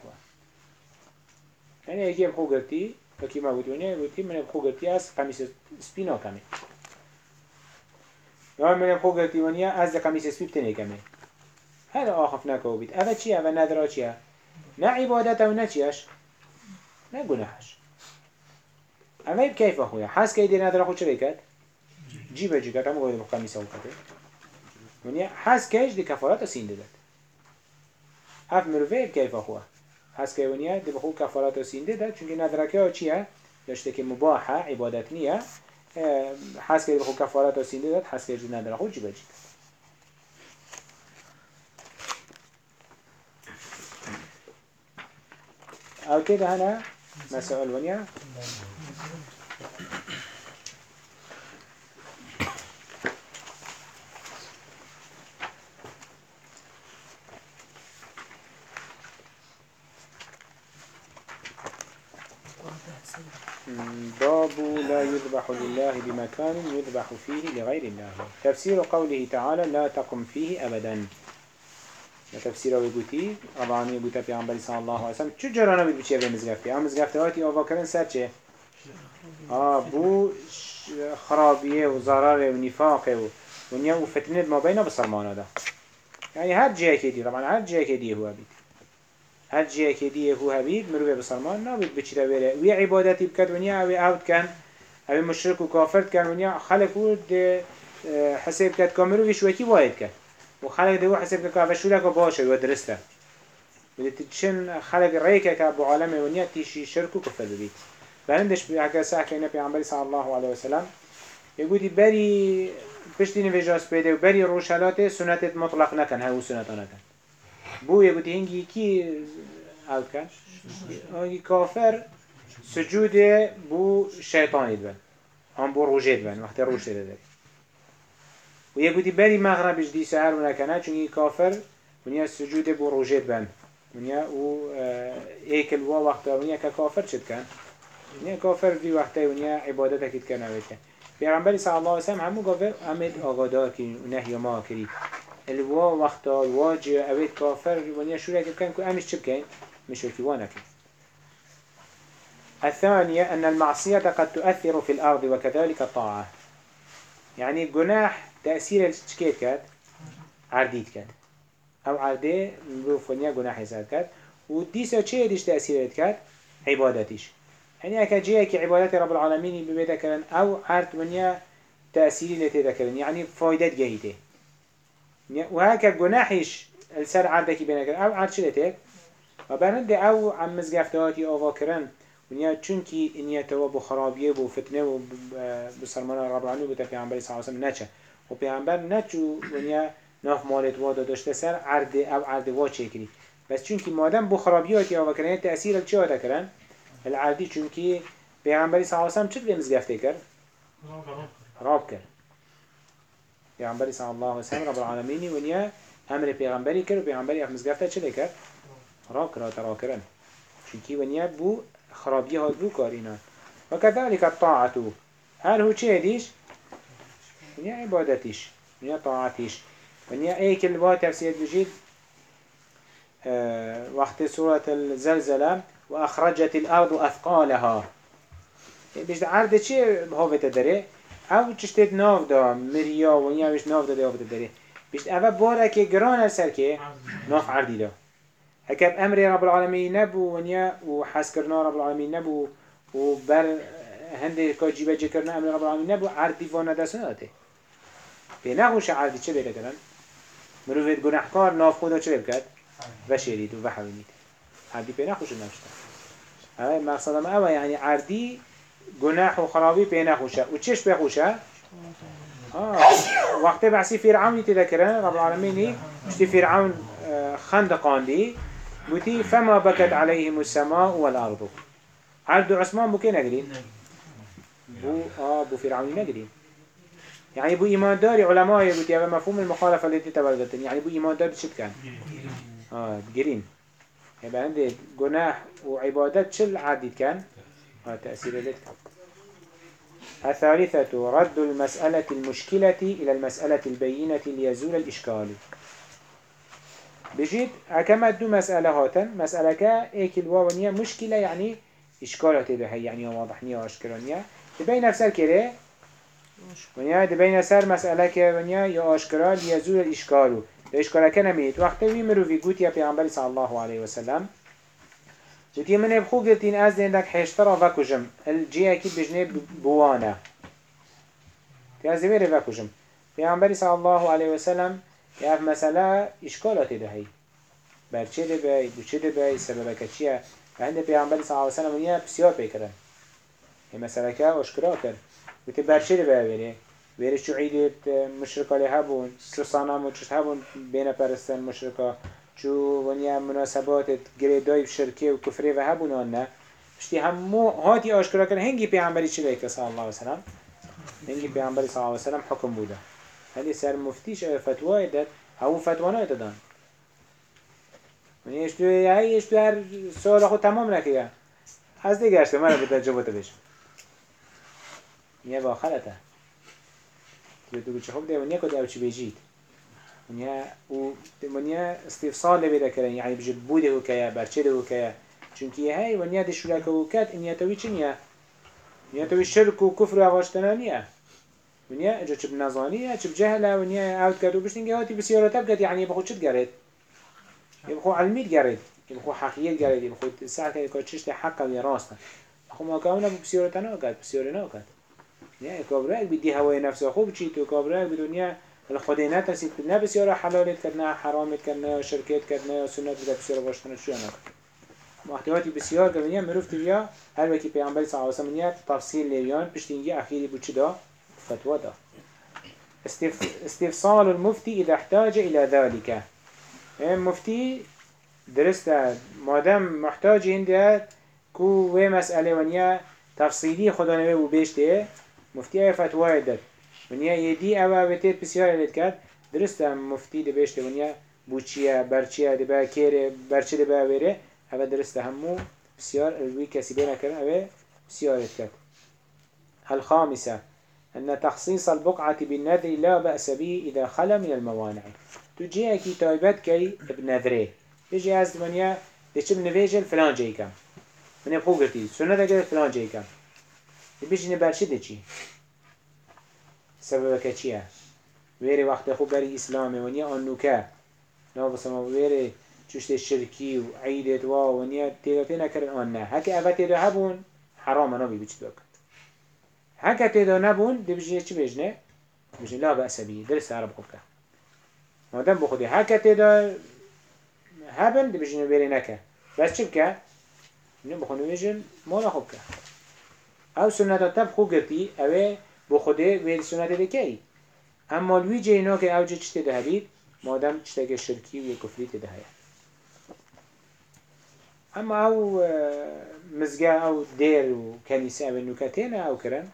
يعني ايكي بخو قرتي وكي مجوتي ونيا قلتي من بخو قرتي أس قميص سبينا كامل يعني من بخو قرتي ونيا أس قميص سبيب تاني كامل هذا آخف ناكو بيت أفا چيا أفا نادرا چيا نا عبادته ونا چياش نا گناحش أما كيف هو حاس كيدي نادرا خو چه بيكت جيبه جيكت هم قويد بخو قميصه وكته ونيا حاس كيش دي كفارات سين دادت هف مروفه كيف هو حس که ونیا دی بخو کفارات و سینده ده چونکه ندرکه ها چیه؟ داشته که مباحه عبادت نیه حس که بخو کفارات و سینده ده حس که جو ندرکه جی بجید او كده هنا مسائل ونیا باب لا يذبح لله بمكان يذبح فيه لغير الله. تفسير قوله تعالى لا تقم فيه أبدا. تفسيره ويقولي طبعا يقول في عن صلى الله عليه وسلم شو جرانا بيد بشيء في مزقفتي؟ أم مزقفتي هاتي أو فكرن سر چه بو خرابیه و ضرر و نفاقه و ونیا و فتنه ما بین بسرمانه ده يعني هر جهه كدي طبعا هر جهه كدي هو بيت هر جهه كدي هو بيت مروه بسرمان نابد بچره بره ويا عبادتي بكت ونيا او اوت كان او مشرك و كافر كان ونيا خلق ود حساب كت كامرو وشوكي وايد كان وخلق ده حساب كت كافر شو لك باشه ودرسته بدي تشن خلق ريكه كابو عالم ونيا تيشي شرك و كفر بيت بعدش بيعكس ساعه كان النبي عمري صلى الله عليه وسلم يقولي بري پشتی نویجاز پیده و بری روشلات سنت مطلق نکن هاو سنت نکن بو يقولي هنگي كي او كان هنگي كافر سجود بو شيطان يدبن هم بو روجه يدبن وقت روش تده ويقولي بري مغربش دي سهر ونكنا چونكي كافر ونيا سجود بو روجه يدبن ونيا و ايكل وا وقت ونيا ككافر شد كان ونيا كافر في وقت ونيا عبادتك كان اوكي پیغمبر صلی الله علیه و سلم همو گفت امید آگادار کی نهی ما کری الوا وقتا واجه اوید کافر ونیا شوره که کن که امش چه بکن مش وكيوانا كن الثانية أن المعصية قد تؤثر في الأرض وكذلك الطاعة يعني جناح تأثير الشكيت كات عرديت كات أو عردي نقول جناح يساد كات وديسا تشيرش تأثير كات عبادتش يعني أكجيه كعبادات رب العالمين ببيتا كرن أو عرض منيا تأثيري لتيدا كرن يعني فايدات جهيته وهكا جناحش السر عردك بينا كرن أو عرض شلتك وبرند أو عم مزقفتاتي أو كرن ونيا چونكي إنيا تواب خرابيه بو فتنه و بسرمان رب العالمين بو تبيعنبري صلى الله عليه وسلم نچه و پیغمبر نچو ونيا ناف مالت وادا داشته سر عرض أو عرض وا چكري بس چونكي مادم بو خرابياتي أو كرن تأثير الچه هذا كرن العادي چونكي پیغمبری صلی الله علیه و سلم چه به مزگفته کرد؟ راب کرد. پیغمبری صلی الله علیه و سلم رب العالمینی ونیا امر پیغمبری کرد و پیغمبری اف مزگفته چه کرد؟ راب کرد ترا کردن. چونكي ونیا بو خرابی هاد بو کارینا. و كذلك الطاعة هل هو چه دیش؟ ونیا عبادتیش، ونیا طاعتیش، ونیا ایک الوا تفسیر بجید وقت سورة الزلزلة وأخرجت الأرض أثقالها بيش عرض چه هاوته داره او چشتت ناف دا مريا ونیا بيش ناف دا هاوته داره بيش اوه باره که گران سر که ناف عردی دا هكذا أمر رب العالمين نبو ونيا وحسكرنا رب العالمين نبو وبر هندي كاجيبه جكرنا أمر رب العالمين نبو عردي فانا دسناته بيناهوش عردي چه بيده كرن مروفيت گناهكار ناف خدا چه بكت وشيريد وحوينيد عردي بيناهوش نفسه هاي مقصد ما أوه يعني عردي جناح وخرابي بيناهوشه وچش بيخوشه وقت بعثي فرعون تذكرنا رب العالمين مشتي فرعون خندقان دي بوتي فما بكت عليهم السماء والأرض عرض عثمان بو كي نقرين بو فرعون نقرين يعني بو إيمان داري علماء بوتي هذا مفهوم المخالفة التي تبردتن يعني بو إيمان داري شد كان بقرين يبقى عندي جناح وعبادات شل عديد كان تأثير ذلك الثالثة رد المسألة المشكلة إلى المسألة البينة ليزول الإشكال بجيت كما دو مسألة هاتن مسألة كايك الواونية مشكلة يعني إشكالات بهي يعني واضحنية وأشكرانية تبين نفسر كده ونيا تبين نفسر مسألة كونيا يا أشكرا ليزول الإشكال الإشكال كان ميت وقت ويمرو في قوت يا پیغمبر صلى الله عليه وسلم جتي من بخو قلتين از ديندك حشترا وكجم الجي اكيد بجنب بوانا تيازي ميري وكجم پیغمبر صلى الله عليه وسلم يعرف مسألة إشكالات دهي برچه ده بي دوچه ده بي سببك چيه فهند پیغمبر صلى الله عليه وسلم ونيا بسيار بيكرن هي مسألة كا واشكرا كر وتي برچه ده بي ويري شو عيدت مشركة لهبون شو صنام وچش هبون بين پرستن مشركة شو ونيا مناسبات جريداي بشركة وكفرة وهبون نه بشتي همو هاتي آشكرا كر هنگي پیغمبری چه بيكر صلى الله عليه وسلم هنگي پیغمبری صلى الله عليه وسلم حكم بوده هذه سر مفتيش فتوى داد هاو فتوانا دادن مني اشتو هاي اشتو هر سوال خود تمام نكيا از دیگه اشتو مرا بتجربه بش نيا با خلطه تو چه خوب ده ونيا کد او چی بيجيت ونيا استفصال لبيدا كرن يعني بجد بوده وكيا برچه ده وكيا چونكي هاي ونيا دشولا كوكات انيا توي چنيا ونیا توی شرک و کفر و واشتنانیه ونیا اجا چه بنظانیه چه بجهله ونیا اوت کرد و بشتین که هاتی بسیارت بکد یعنی بخود چت گرد يبخو علميت جريد يبخو حقيقة جريد يبخو ساعة كده كاتشيشت حقا ويا راسنا أخو ما كونه بسيارتنا وكات بسيارنا وكات يعني كابراك بدي هواي نفسه خوب تشيتو كابراك بدنيا الخدينة تسيت بدنا بسيارة حلالت كنا حرامت كنا شركات كنا سنة بدها بسيارة باشتنا شو أنا محتوياتي بسيار كمنيا مروف تبيا هل وكي بيعمل صلى الله عليه وسلم تفصيل ليان بشتينجي أخيري بوشدا فتوى ده استفصال المفتي إذا احتاج إلى ذلك مفتي درسته مادام محتاج هنده كو و مسئله ونیا تفصیلی خدا نوی و بیشته مفتی های فتوای داد ونیا یدی اوه بتید بسیار لید کرد درسته مفتی ده بیشته ونیا بوچیه برچیه ده با کره برچه ده با ویره اوه درسته همو بسیار الوی کسی بینا کرن اوه بسیار لید کرد الخامسة أن تخصيص البقعة بالنذر لا بأس به إذا خلا من الموانع تجيه كي تايبت كي بنذره يجي از دمانيا ديش بنفيجل فلان جاي كم من يبقو قرتي سنة دا قرت فلان جاي كم يبيش نبرشي دي چي سببك چيه ويري وقت خو بري إسلامي ونيا أنوكا نو بسما ويري چوشت الشركي وعيدت واو ونيا تيغتين كرن آننا هكا أفا تيدو هبون حرام نبي بيش دوك هكا تيدو نبون دي بيجي چي بيجنه بيجي لا بأس بيه درس عرب خوبك مادام بخودي هكا تيدو هبن دي بيجي نبيري نكا بس چي بكا نو بخونو بيجن مالا خوبك او سنة تب خو گرتي اوه بخوده ويل سنة دكي اما الوي جينا که او جه چته ده بید مادم چته که شرکی و کفری ده هیا اما او مزگه او دیر و کنیسه او نوکتینه او کرن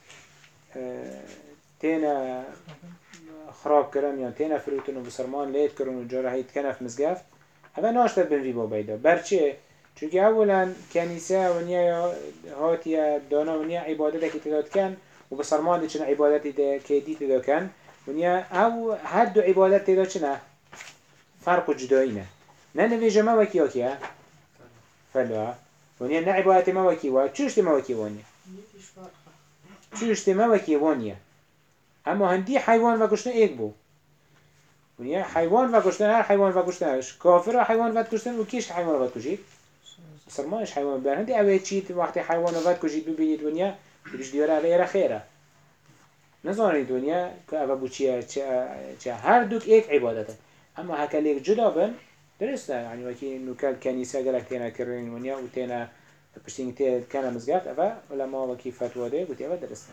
تینا خراب کرن یا تینا فروتون و بسرمان لید کرن و جاره هید کنف مزگف اوه ناشتر بن ریبا بیدا برچه؟ چونکه اولا کنیسه و نیا هاتیه دانا و نیا عبادت که تداد کن و بسرمان چنه عبادتی ده که دی تداد کن ونیا او هر دو عبادت تیدا چنه فرق و جدایی نه نویجه ما وکی آکیه فلوه ونیا نه عبادت ما وکی و چوشت ما وکی وانیه چوشت ما وکی وانیه اما هندی حیوان و کشتن ایک بو ونیا حیوان و کشتن هر حیوان و کشتنش کافر حیوان و کشتن و کیش حیوان و کشید سرمایش حیوان بر هندی اوه چید وقتی حیوان و کشید ببینید ونیا بیش دیاره اوه خیره نزانی دنیا که اوه بوچیه چه هر دوک ایک عبادته اما هکا لیک جدا بن درسته یعنی وکی نوکل کنیسه گلک تینا کرین ونیا و تینا پشتینگ تینا کنه مزگفت اوه علما وکی فتوه ده گوتی اوه درسته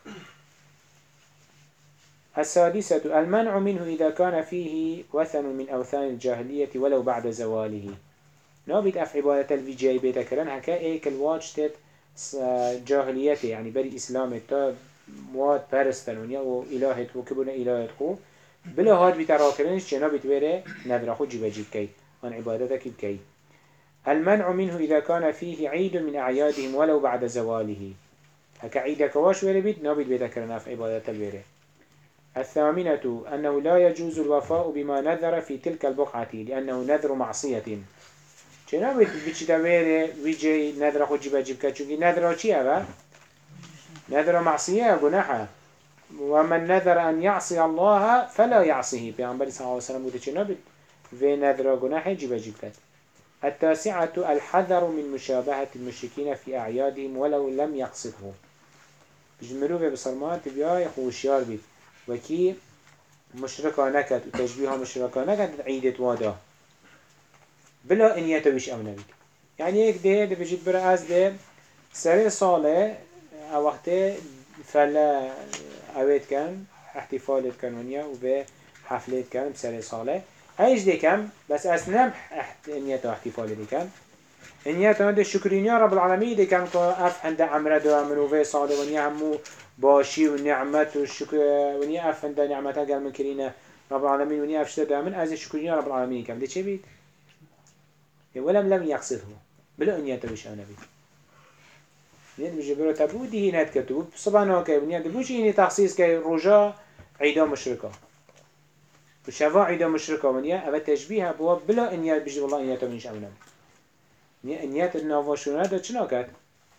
السادسة المنع منه إذا كان فيه وثن من أوثان الجاهلية ولو بعد زواله نابد أف عبادة الفيجاي بيتا كرن هكا ايك الواج تت جاهليته يعني بري إسلام تا مواد پرستن ونیا و الهت و کبونه الهت خو بلا هاد بیت راکرنش چنا بیت وره ندر خو جیب جیب کی آن عبادتك بكي المنع منه إذا كان فيه عيد من أعيادهم ولو بعد زواله هكا عيدك واش وره بيت نابد بيت كرنا في عبادة الوره الثامنة أنه لا يجوز الوفاء بما نذر في تلك البقعة لأنه نذر معصية چنا بیت بیچی دوره ویجی ندر خو جیب جیب کی چونکی ندر چی هوا نذر معصية جناحه ومن نذر أن يعصي الله فلا يعصيه بيعنبري صلى الله عليه وسلم قلت نبت في نذر جناحه جيب كات التاسعة الحذر من مشابهة المشركين في أعيادهم ولو لم يقصده بجملوا في بصرمان تبيا خوشيار بيت وكي مشركة نكت وتشبيهها مشركة نكت عيدة وادا بلا إن يتويش أو نبيت يعني هيك ده بجيت برأس ده سري صالة وقتی فلا اوید کن احتفالت کن ونیا و به حفلت کن بسر ساله هیچ دیکم بس اصلا انیت و احتفال دیکم انیت هنده شکرینیا رب العالمین دیکم که اف هنده عمره دو منوفه ساله ونیا همو باشی و نعمت و شکر ونیا اف هنده نعمت ها گل کرینه رب العالمین ونیا اف شده من از شکرینیا رب العالمین کم دی چه بید؟ ولم لم يقصده بلا انیت وش انا بید نید بيجي برو تبو دي هنات كتب صبانا كي بنيا دبوش إني تخصيص كي رجاء عيدا مشركة وشفاء عيدا مشركة بنيا أبى تشبيه أبواب بلا إنيات بيجي والله إنيات منش أمنا بنيا إنيات النافشونات ده شنو كات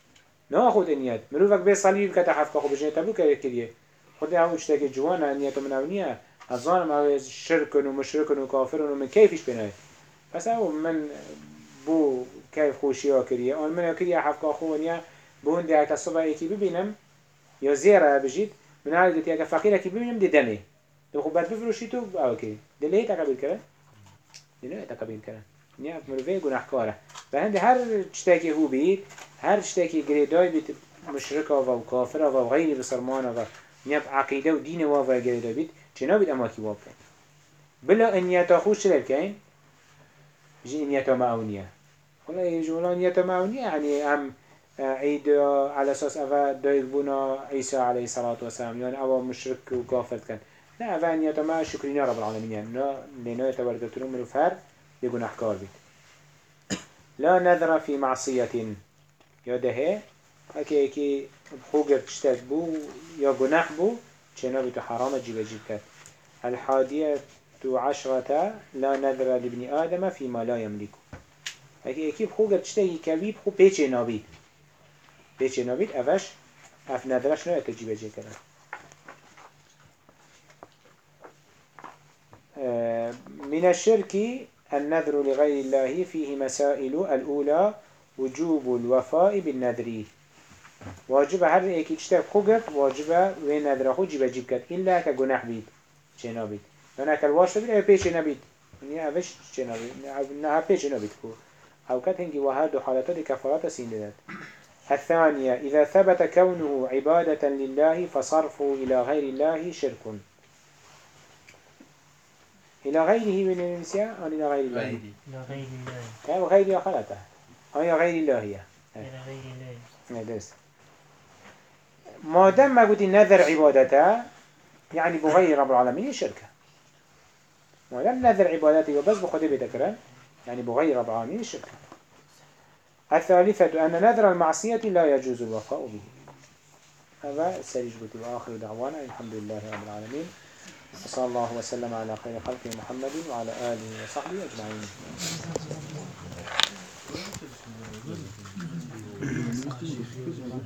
ناخد النيات مروفك بي صليب كتحفظ خو بجنة تبو كريه خد هاو اشتاكي جوانا النيات من اونية الظالم هاو شركن ومشركن وكافرن ومن كيفش بناي بس هاو من بو كيف خوشيا كريه آن من كريه حفظ خو ونيا بو هندي هاي تصبح ايكي ببينم يا زيرا بجيت من هاي قلت يا فقير كي ببينم دي دمي تو خو بعد بفروشي تو اوكي دليه تقبل كره دليه تقبل كره نیا مروفه گناهکاره و هندی هر چتاکی هو بید هر چتاکی گریدای بید مشرک و کافر و غیری بسرمان و نیا عقیده و دین و گریدای بید چنا بید اما کی وابکن بلا انیتا خوش چلر کن بجی انیتا معونیه ولی يجونا انیتا معونیه یعنی هم عيد على اساس افا دايق بونا عيسى عليه الصلاة والسلام يعني او مشرك وكافر كان لا افا انيتا ما شكرين رب العالمين يعني لنا يتبركتون من الفهر يقول احكار بيت لا نذر في معصية يده هكي بخوجر تشتت بو يا جناح بو چنا بيتو حرام جيب جيب كات 11 لا نذر لابن آدم فيما لا يملك هكي بخوجر تشتت كبيب خو بيچ نابيد بيچ نابيد افش اف نذرش نو تجيب جيب كات من الشرك النذر لغير الله فيه مسائل الأولى وجوب الوفاء بالنذر واجب هر ایکی چطور خوگه واجبه و نذر خود جیب جیب کد إلا كجناح بيت چه نبید يعني كالواش بيت أو بيش نبید يعني أبش چه نبید نه بيش نبید کو أو كت هنگي وهاد حالته كفارات سين الثانية إذا ثبت كونه عبادة لله فصرفه إلى غير الله شرك إلى غيره من النساء أو إلى غير الله؟ إلى غير الله. أو غير الله خلته أو إلى غير الله هي إلى غير الله. درست ما دام ما قلت نذر عبادته يعني بغير رب العالمين شركة ما دام نذر عبادته وبس بخده بتكرر يعني بغير رب العالمين شركة الثالثة أن نذر المعصية لا يجوز الوفاء به هذا سريج قلت وآخر دعوانا الحمد لله رب العالمين صلى الله وسلم على خير خلقه محمد وعلى آله وصحبه أجمعين